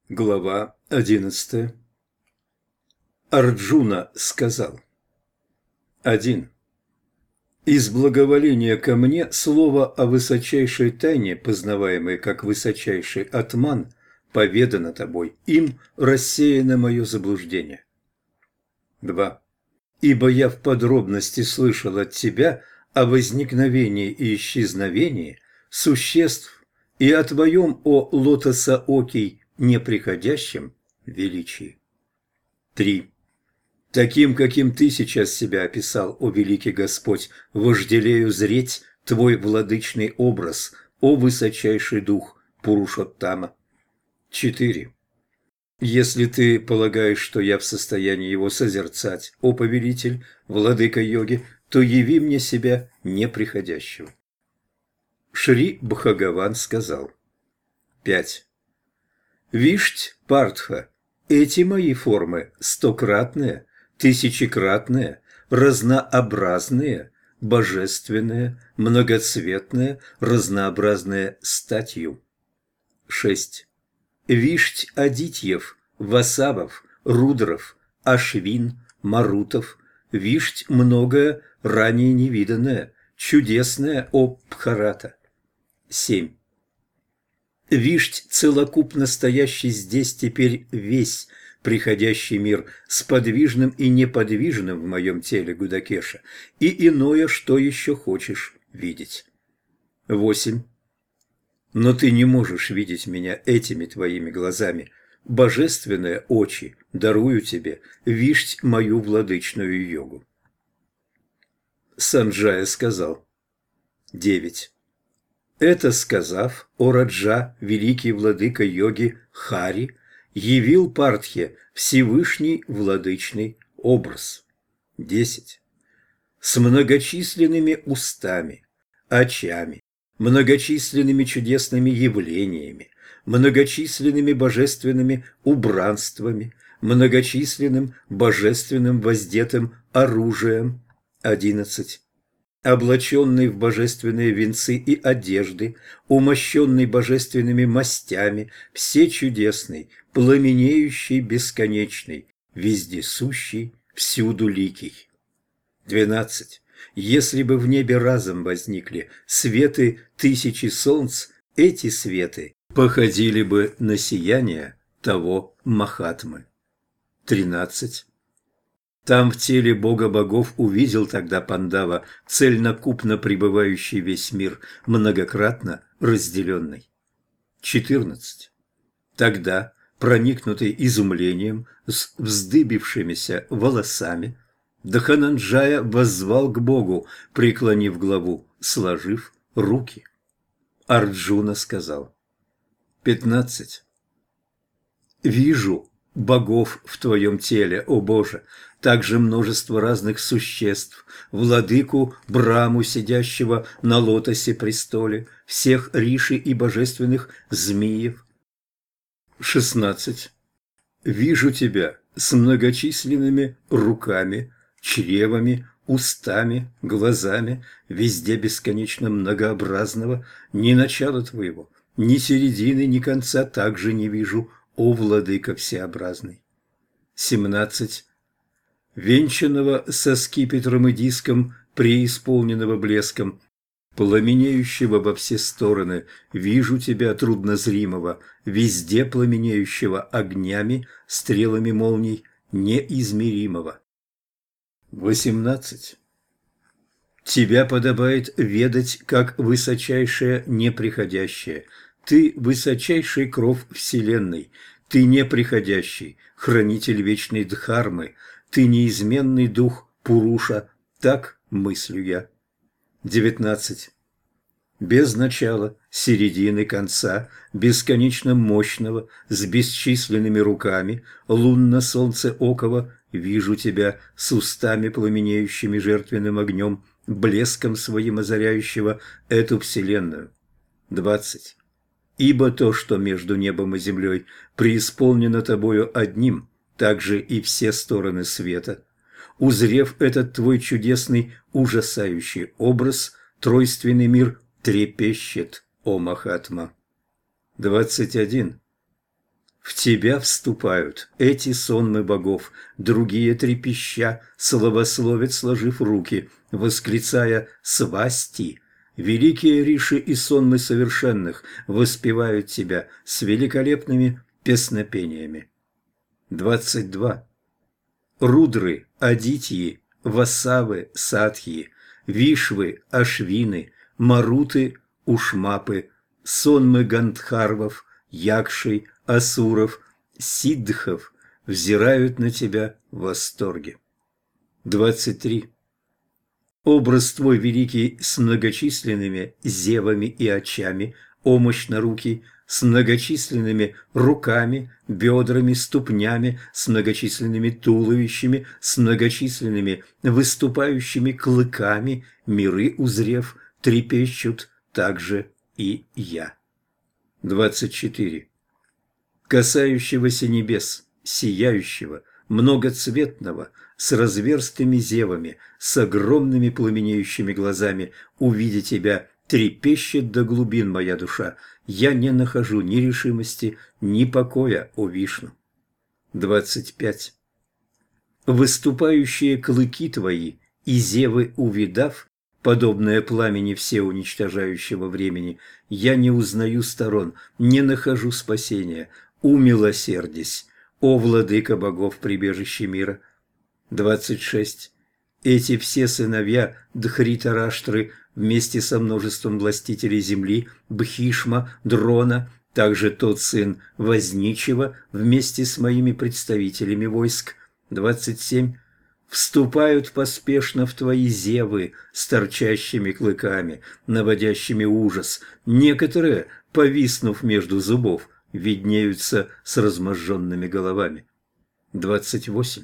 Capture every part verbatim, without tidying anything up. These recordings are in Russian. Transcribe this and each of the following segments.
Глава одиннадцатая. Арджуна сказал: один. Из благоволения ко мне слово о высочайшей тайне, познаваемой как высочайший атман, поведано тобой, им рассеяно мое заблуждение. два. Ибо я в подробности слышал от тебя о возникновении и исчезновении существ и о твоем, о лотосоокий, неприходящем величии. три. Таким, каким ты сейчас себя описал, о великий Господь, вожделею зреть твой владычный образ, о высочайший дух Пурушоттама. четыре. Если ты полагаешь, что я в состоянии его созерцать, о повелитель, владыка йоги, то яви мне себя неприходящего. Шри Бхагаван сказал: пять. Вишть Партха, эти мои формы стократные, тысячекратные, разнообразные, божественные, многоцветные, разнообразные статью. шесть. Вишть Адитьев, Васавов, Рудров, Ашвин, Марутов, вишть многое, ранее невиданное, чудесное, о Бхарата. семь. Вишть целокупно стоящий здесь теперь весь приходящий мир с подвижным и неподвижным в моем теле Гудакеша, и иное, что еще хочешь видеть. восемь. Но ты не можешь видеть меня этими твоими глазами. Божественные очи дарую тебе, вишть мою владычную йогу. Санджая сказал: девять. Это сказав, о Раджа, великий владыка йоги Хари, явил Партхе Всевышний владычный образ. десять. С многочисленными устами, очами, многочисленными чудесными явлениями, многочисленными божественными убранствами, многочисленным божественным воздетым оружием. одиннадцать. Облаченный в божественные венцы и одежды, умощенный божественными мастями, всечудесный, пламенеющий, бесконечный, вездесущий, всюду ликий. двенадцать. Если бы в небе разом возникли светы тысячи солнц, эти светы походили бы на сияние того Махатмы. тринадцать. Там в теле бога богов увидел тогда Пандава, цельнокупно пребывающий весь мир, многократно разделенный. четырнадцать. Тогда, проникнутый изумлением, с вздыбившимися волосами, Дхананджая воззвал к Богу, преклонив главу, сложив руки. Арджуна сказал: пятнадцать. Вижу богов в твоем теле, о Боже, также множество разных существ, владыку Браму, сидящего на лотосе престоле, всех риши и божественных змеев. шестнадцать. Вижу тебя с многочисленными руками, чревами, устами, глазами, везде бесконечно многообразного, ни начала твоего, ни середины, ни конца также не вижу, о владыка всеобразный. семнадцать. Венчанного со скипетром и диском, преисполненного блеском, пламенеющего во все стороны, вижу тебя, труднозримого, везде пламенеющего огнями, стрелами молний, неизмеримого. восемнадцать. Тебя подобает ведать, как высочайшее неприходящее. Ты высочайший кров вселенной, ты неприходящий, хранитель вечной Дхармы, ты неизменный дух Пуруша, так мыслю я. девятнадцать. Без начала, середины, конца, бесконечно мощного, с бесчисленными руками, лунно-солнце-оково, вижу тебя с устами, пламенеющими жертвенным огнем, блеском своим озаряющего эту вселенную. двадцать. Ибо то, что между небом и землей преисполнено тобою одним, также и все стороны света. Узрев этот твой чудесный, ужасающий образ, тройственный мир трепещет, о Махатма. двадцать один. В тебя вступают эти сонмы богов, другие трепеща, славословят, сложив руки, восклицая «Свасти». Великие риши и сонмы совершенных воспевают тебя с великолепными песнопениями. двадцать два. Рудры, Адитьи, Васавы, Сатхи, Вишвы, Ашвины, Маруты, Ушмапы, сонмы Гандхарвов, Якшей, Асуров, Сиддхов взирают на тебя в восторге. двадцать три. Образ твой великий с многочисленными зевами и очами, о мощнорукий, с многочисленными руками, бедрами, ступнями, с многочисленными туловищами, с многочисленными выступающими клыками, миры узрев, трепещут также и я. двадцать четыре. Касающегося небес, сияющего, многоцветного, с разверстыми зевами, с огромными пламенеющими глазами, увидя тебя, трепещет до глубин моя душа. Я не нахожу ни решимости, ни покоя, о Вишну. двадцать пять. Выступающие клыки твои и зевы увидав, подобное пламени всеуничтожающего времени, я не узнаю сторон, не нахожу спасения. Умилосердись, о владыка богов, прибежище мира. двадцать шесть. Эти все сыновья Дхритараштры вместе со множеством властителей земли, Бхишма, Дрона, также тот сын Возничего вместе с моими представителями войск. двадцать семь. Вступают поспешно в твои зевы с торчащими клыками, наводящими ужас. Некоторые, повиснув между зубов, виднеются с разможженными головами. двадцать восемь.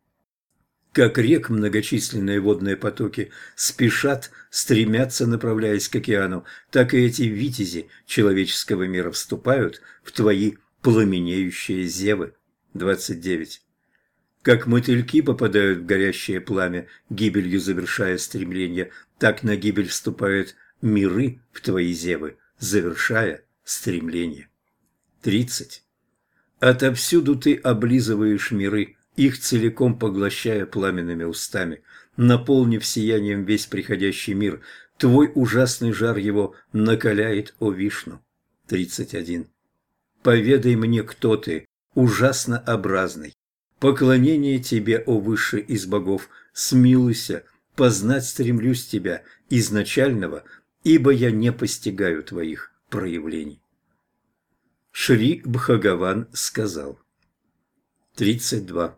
Как рек многочисленные водные потоки спешат, стремятся, направляясь к океану, так и эти витязи человеческого мира вступают в твои пламенеющие зевы. двадцать девять. Как мотыльки попадают в горящее пламя, гибелью завершая стремление, так на гибель вступают миры в твои зевы, завершая стремление. тридцать. Отовсюду ты облизываешь миры, их целиком поглощая пламенными устами, наполнив сиянием весь приходящий мир, твой ужасный жар его накаляет, о Вишну. тридцать один. Поведай мне, кто ты, ужасно образный. Поклонение тебе, о высший из богов, смилуйся, познать стремлюсь тебя, изначального, ибо я не постигаю твоих проявлений. Шри Бхагаван сказал. тридцать два.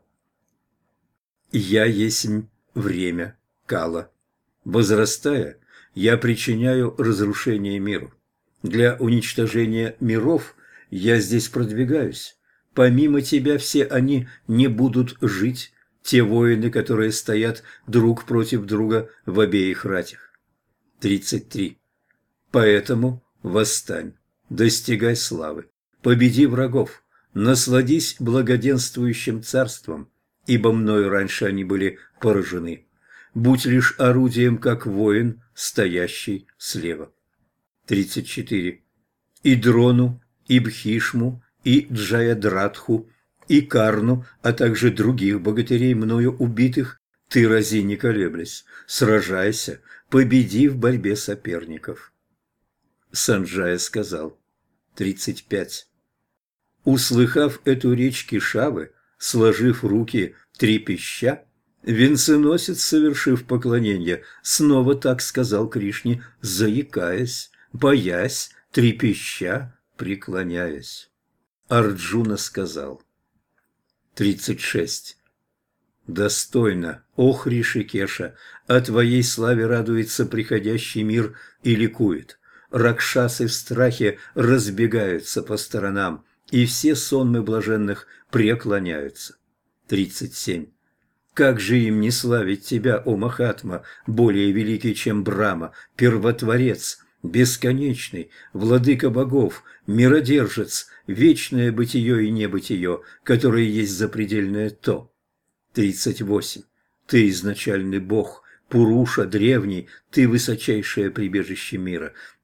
Я есмь время, кала. Возрастая, я причиняю разрушение миру. Для уничтожения миров я здесь продвигаюсь. Помимо тебя все они не будут жить, те воины, которые стоят друг против друга в обеих ратях. тридцать три. Поэтому восстань, достигай славы, победи врагов, насладись благоденствующим царством, ибо мною раньше они были поражены. Будь лишь орудием, как воин, стоящий слева. тридцать четыре. И Дрону, и Бхишму, и Джаядратху, и Карну, а также других богатырей, мною убитых, ты рази не колеблясь, сражайся, победи в борьбе соперников. Санджая сказал. тридцать пять. Услыхав эту речь Кешавы, сложив руки трепеща, венценосец, совершив поклонение, снова так сказал Кришне, заикаясь, боясь, трепеща, преклоняясь. Арджуна сказал. тридцать шесть. Достойно, о Хришикеша, о твоей славе радуется приходящий мир и ликует. Ракшасы в страхе разбегаются по сторонам, и все сонмы блаженных преклоняются. тридцать семь. Как же им не славить тебя, о Махатма, более великий, чем Брахма, первотворец, бесконечный, владыка богов, миродержец, вечное бытие и небытие, которое есть запредельное то. тридцать восемь. Ты изначальный бог, Пуруша, древний, ты высочайшее прибежище мира.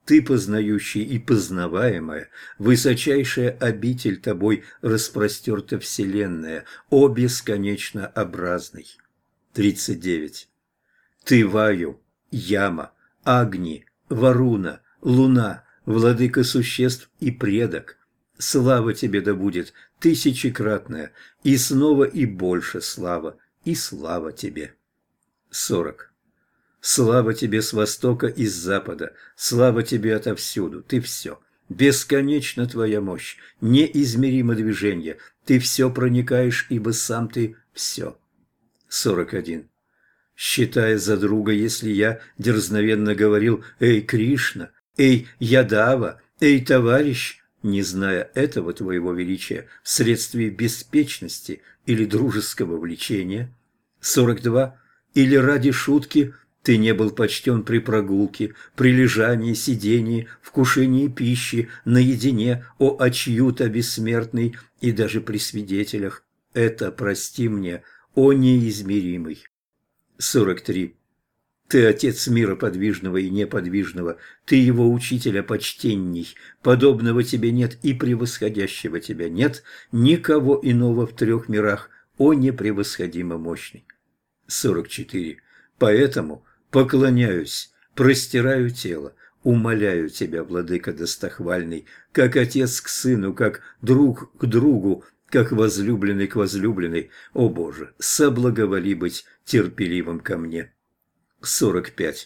Ты познающий и познаваемая, высочайшая обитель тобой распростерта вселенная, о бесконечно образный. тридцать девять. Ты Ваю, Яма, Агни, Варуна, Луна, владыка существ и предок. Слава тебе да будет тысячекратная, и снова и больше слава, и слава тебе. сорок. Слава тебе с востока и с запада, слава тебе отовсюду, ты все. Бесконечна твоя мощь, неизмеримо движение, ты все проникаешь, ибо сам ты все. сорок один. Считая за друга, если я дерзновенно говорил «Эй, Кришна! Эй, Ядава! Эй, товарищ!», не зная этого твоего величия вследствие беспечности или дружеского влечения. сорок два. Или ради шутки ты не был почтен при прогулке, при лежании, сидении, вкушении пищи, наедине, о очью-то бессмертный, и даже при свидетелях. Это прости мне, о неизмеримый. сорок три. Ты отец мира подвижного и неподвижного, ты его учителя почтенней, подобного тебе нет и превосходящего тебя нет, никого иного в трех мирах, о непревосходимо мощный. сорок четыре. Поэтому поклоняюсь, простираю тело, умоляю тебя, владыка достохвальный, как отец к сыну, как друг к другу, как возлюбленный к возлюбленной, о Боже, соблаговоли быть терпеливым ко мне. сорок пять.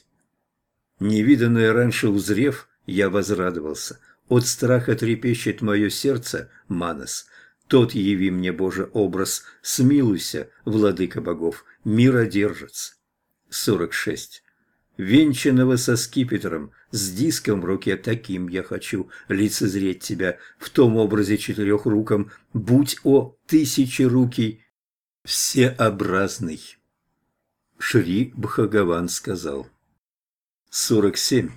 Невиданное раньше узрев, я возрадовался. От страха трепещет мое сердце, Манас. Тот яви мне, Боже, образ, смилуйся, владыка богов, миродержец. сорок шесть. Венчанного со скипетром, с диском в руке, таким я хочу лицезреть тебя, в том образе четырехруком, будь, о тысячерукий, всеобразный. Шри Бхагаван сказал. сорок семь.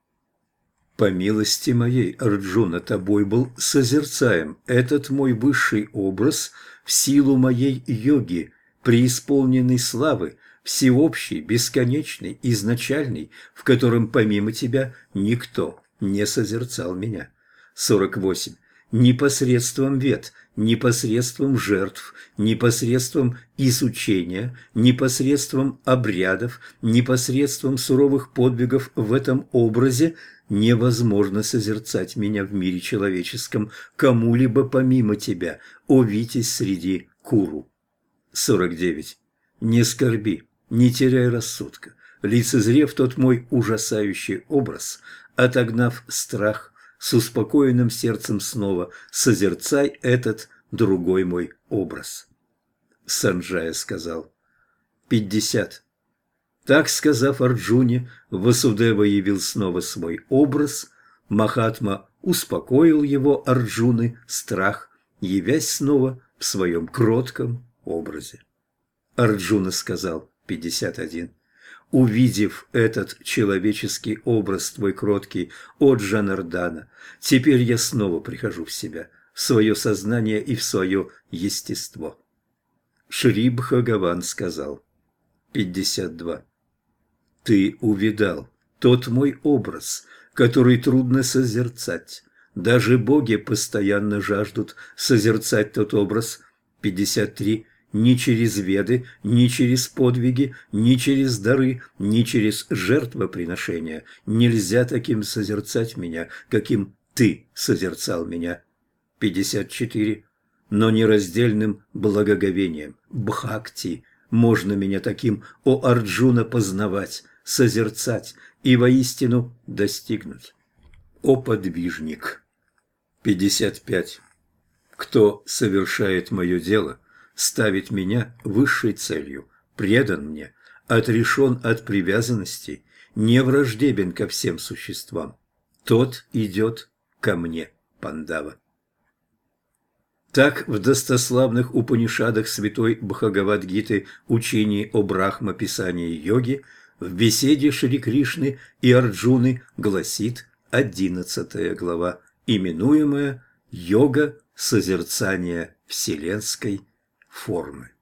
По милости моей, Арджуна, тобой был созерцаем этот мой высший образ в силу моей йоги, преисполненной славы, всеобщей, бесконечной, изначальной, в котором помимо тебя никто не созерцал меня. сорок восемь. Ни посредством вет, ни посредством жертв, ни посредством изучения, ни посредством обрядов, ни посредством суровых подвигов в этом образе невозможно созерцать меня в мире человеческом кому-либо помимо тебя, о Витязь среди Куру. сорок девять. Не скорби, не теряй рассудка, лицезрев тот мой ужасающий образ, отогнав страх, с успокоенным сердцем снова созерцай этот другой мой образ. Санджая сказал. пятьдесят. Так сказав Арджуне, Васудева явил снова свой образ, Махатма успокоил его, Арджуны, страх, явясь снова в своем кротком образе. Арджуна сказал, пятьдесят один. Увидев этот человеческий образ твой кроткий, о Джанардана, теперь я снова прихожу в себя, в свое сознание и в свое естество. Шри Бхагаван сказал, пятьдесят два. Ты увидал тот мой образ, который трудно созерцать. Даже боги постоянно жаждут созерцать тот образ. пятьдесят три. Ни через веды, ни через подвиги, ни через дары, ни через жертвоприношения нельзя таким созерцать меня, каким ты созерцал меня. пятьдесят четыре. Но нераздельным благоговением, бхакти, можно меня таким, о Арджуна, познавать, созерцать и воистину достигнуть. О подвижник. пятьдесят пять. Кто совершает мое дело, ставит меня высшей целью, предан мне, отрешен от привязанностей, не враждебен ко всем существам. Тот идет ко мне, Пандава. Так в достославных Упанишадах святой Бхагавад-гиты учении о Брахма-писании йоги в беседе Шри Кришны и Арджуны гласит одиннадцатая глава, именуемая «Йога созерцания вселенской формы».